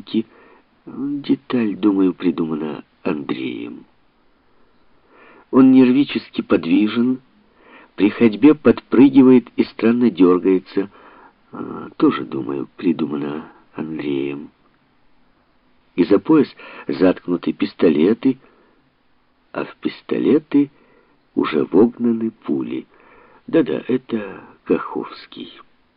ботинки. Деталь, думаю, придумана Андреем. Он нервически подвижен, при ходьбе подпрыгивает и странно дергается. Тоже, думаю, придумано Андреем. И за пояс заткнуты пистолеты, а в пистолеты уже вогнаны пули. Да-да, это Каховский.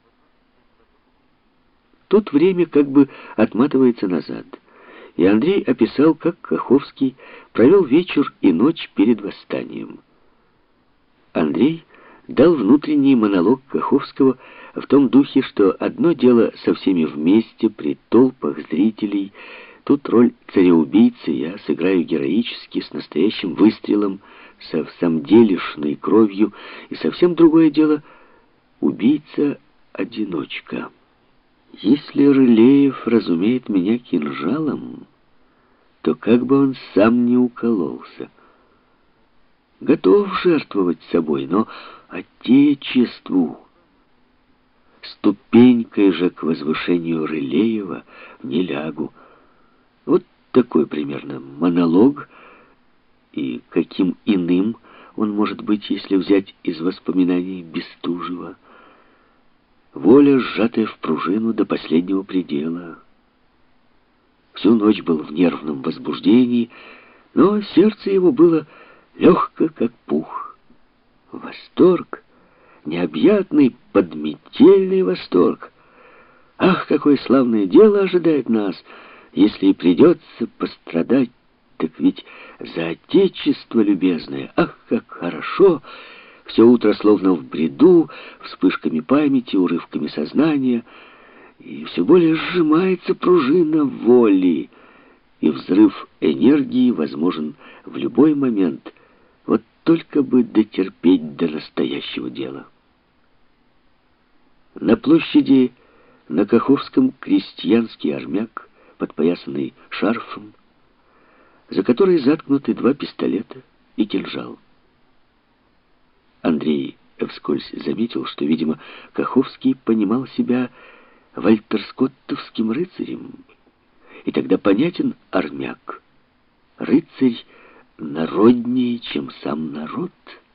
Тут время как бы отматывается назад, и Андрей описал, как Каховский провел вечер и ночь перед восстанием. Андрей дал внутренний монолог Каховского в том духе, что одно дело со всеми вместе, при толпах зрителей. Тут роль цареубийцы я сыграю героически, с настоящим выстрелом, со всамделишной кровью, и совсем другое дело — убийца-одиночка. Если Рылеев разумеет меня кинжалом, то как бы он сам не укололся. Готов жертвовать собой, но Отечеству. Ступенькой же к возвышению Рылеева не лягу. Вот такой примерно монолог, и каким иным он может быть, если взять из воспоминаний Бестужева. Воля, сжатая в пружину до последнего предела. Всю ночь был в нервном возбуждении, но сердце его было легко, как пух. Восторг, необъятный, подметельный восторг. Ах, какое славное дело ожидает нас, если и придется пострадать, так ведь за Отечество любезное. Ах, как хорошо! Все утро словно в бреду, вспышками памяти, урывками сознания, и все более сжимается пружина воли, и взрыв энергии возможен в любой момент. Вот только бы дотерпеть до настоящего дела. На площади на Каховском крестьянский армяк, подпоясанный шарфом, за который заткнуты 2 пистолета и кинжал. Андрей вскользь заметил, что, видимо, Каховский понимал себя вальтерскоттовским рыцарем, и тогда понятен армяк. Рыцарь народнее, чем сам народ.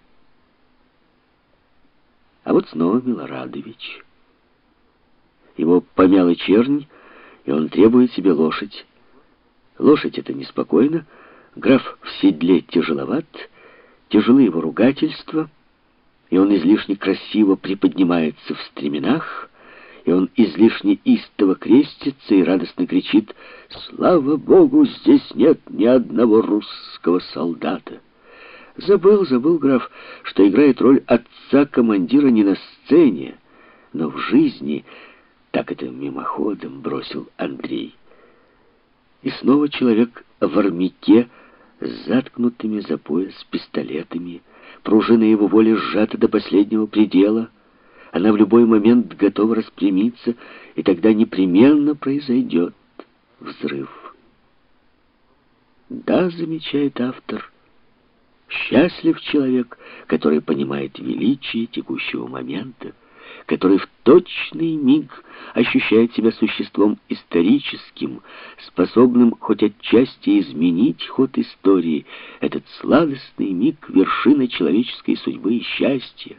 А вот снова Милорадович. Его помяла чернь, и он требует себе лошадь. Лошадь это неспокойно, граф в седле тяжеловат, тяжелы его ругательства, и он излишне красиво приподнимается в стременах, и он излишне истово крестится и радостно кричит: «Слава Богу, здесь нет ни одного русского солдата!» Забыл граф, что играет роль отца-командира не на сцене, но в жизни. Так это мимоходом бросил Андрей. И снова человек в армяке с заткнутыми за пояс пистолетами. Пружина его воли сжата до последнего предела. Она в любой момент готова распрямиться, и тогда непременно произойдет взрыв. Да, замечает автор, счастлив человек, который понимает величие текущего момента, который в точный миг ощущает себя существом историческим, способным хоть отчасти изменить ход истории. Этот сладостный миг — вершина человеческой судьбы и счастья.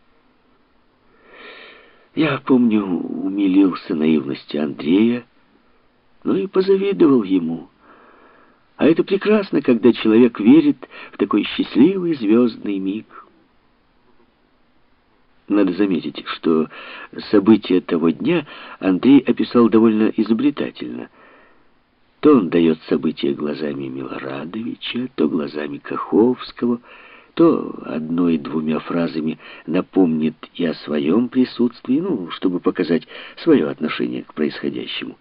Я, помню, умилился наивности Андрея, но и позавидовал ему. А это прекрасно, когда человек верит в такой счастливый звездный миг. Надо заметить, что события того дня Андрей описал довольно изобретательно. То он дает события глазами Милорадовича, то глазами Каховского, то 1-2 фразами напомнит и о своем присутствии, чтобы показать свое отношение к происходящему.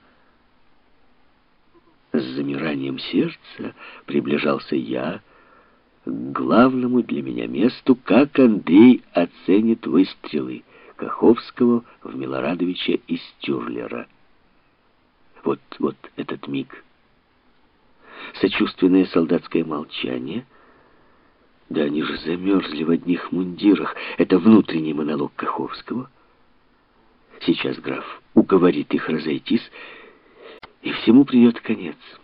С замиранием сердца приближался я к главному для меня месту, как Андрей оценит выстрелы Каховского в Милорадовича из Тюрлера. Вот этот миг. Сочувственное солдатское молчание. Да они же замерзли в одних мундирах. Это внутренний монолог Каховского. Сейчас граф уговорит их разойтись. и всему придет конец.